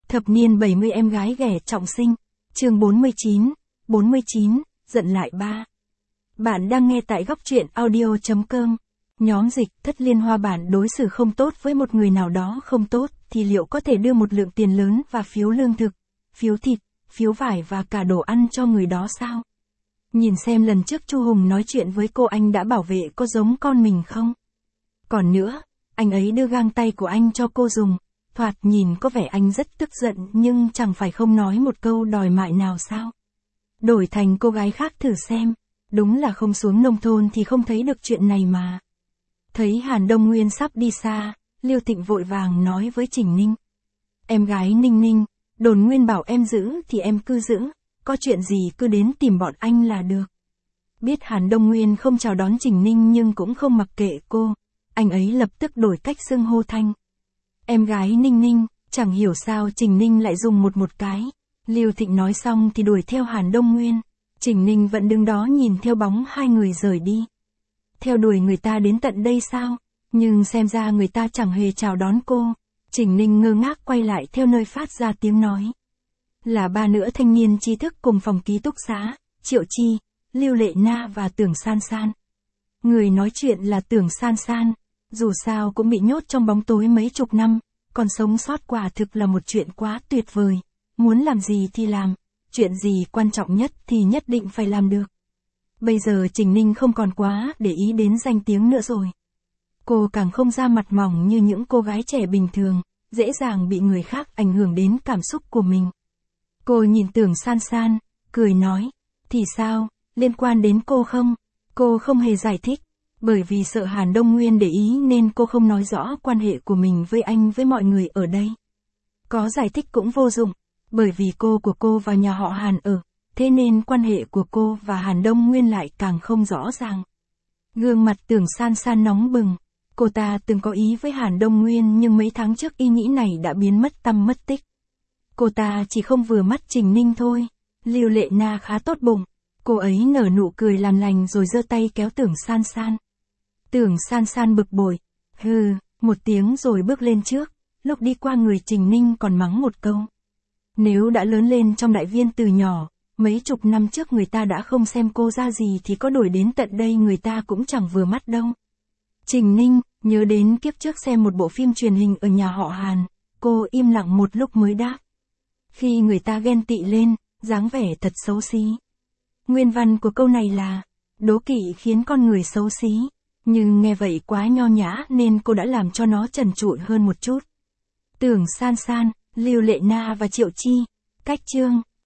Thập niên 70 em gái ghẻ trọng sinh. Chương 49, giận lại ba. Bạn đang nghe tại góc truyện audio.com. Nhóm dịch Thất Liên Hoa bản đối xử không tốt với một người nào đó không tốt, thì liệu có thể đưa một lượng tiền lớn và phiếu lương thực, phiếu thịt, phiếu vải và cả đồ ăn cho người đó sao? Nhìn xem lần trước Chu Hùng nói chuyện với cô, anh đã bảo vệ có giống con mình không? Còn nữa, anh ấy đưa găng tay của anh cho cô dùng, thoạt nhìn có vẻ anh rất tức giận, nhưng chẳng phải không nói một câu đòi mại nào sao? Đổi thành cô gái khác thử xem, đúng là không xuống nông thôn thì không thấy được chuyện này mà. Thấy Hàn Đông Nguyên sắp đi xa, Liêu Thịnh vội vàng nói với Trình Ninh. Em gái Ninh Ninh, Đồn Nguyên bảo em giữ thì em cứ giữ, có chuyện gì cứ đến tìm bọn anh là được. Biết Hàn Đông Nguyên không chào đón Trình Ninh nhưng cũng không mặc kệ cô, anh ấy lập tức đổi cách xưng hô thanh. Em gái Ninh Ninh, chẳng hiểu sao Trình Ninh lại dùng một cái. Liêu Thịnh nói xong thì đuổi theo Hàn Đông Nguyên. Trình Ninh vẫn đứng đó nhìn theo bóng hai người rời đi. Theo đuổi người ta đến tận đây sao? Nhưng xem ra người ta chẳng hề chào đón cô. Trình Ninh ngơ ngác quay lại theo nơi phát ra tiếng nói. Là ba nữ thanh niên trí thức cùng phòng ký túc xá, Triệu Chi, Lưu Lệ Na và Tưởng San San. Người nói chuyện là Tưởng San San. Dù sao cũng bị nhốt trong bóng tối mấy chục năm, còn sống sót quả thực là một chuyện quá tuyệt vời. Muốn làm gì thì làm, chuyện gì quan trọng nhất thì nhất định phải làm được. Bây giờ Trình Ninh không còn quá để ý đến danh tiếng nữa rồi. Cô càng không ra mặt mỏng như những cô gái trẻ bình thường, dễ dàng bị người khác ảnh hưởng đến cảm xúc của mình. Cô nhìn Tưởng San San, cười nói, thì sao, liên quan đến cô không? Cô không hề giải thích. Bởi vì sợ Hàn Đông Nguyên để ý nên cô không nói rõ quan hệ của mình với anh với mọi người ở đây. Có giải thích cũng vô dụng, bởi vì cô của cô và nhà họ Hàn ở, thế nên quan hệ của cô và Hàn Đông Nguyên lại càng không rõ ràng. Gương mặt Tưởng San San nóng bừng, cô ta từng có ý với Hàn Đông Nguyên nhưng mấy tháng trước ý nghĩ này đã biến mất tăm mất tích. Cô ta chỉ không vừa mắt Trình Ninh thôi. Lưu Lệ Na khá tốt bụng, cô ấy nở nụ cười làm lành rồi giơ tay kéo Tưởng San San. Tưởng San San bực bội, hừ, một tiếng rồi bước lên trước, lúc đi qua người Trình Ninh còn mắng một câu. Nếu đã lớn lên trong đại viên từ nhỏ, mấy chục năm trước người ta đã không xem cô ra gì thì có đổi đến tận đây người ta cũng chẳng vừa mắt đâu. Trình Ninh, nhớ đến kiếp trước xem một bộ phim truyền hình ở nhà họ Hàn, cô im lặng một lúc mới đáp. Khi người ta ghen tị lên, dáng vẻ thật xấu xí. Nguyên văn của câu này là, đố kỵ khiến con người xấu xí. Nhưng nghe vậy quá nho nhã nên cô đã làm cho nó trần trụi hơn một chút. Tưởng San San, Lưu Lệ Na và Triệu Chi. Cách chương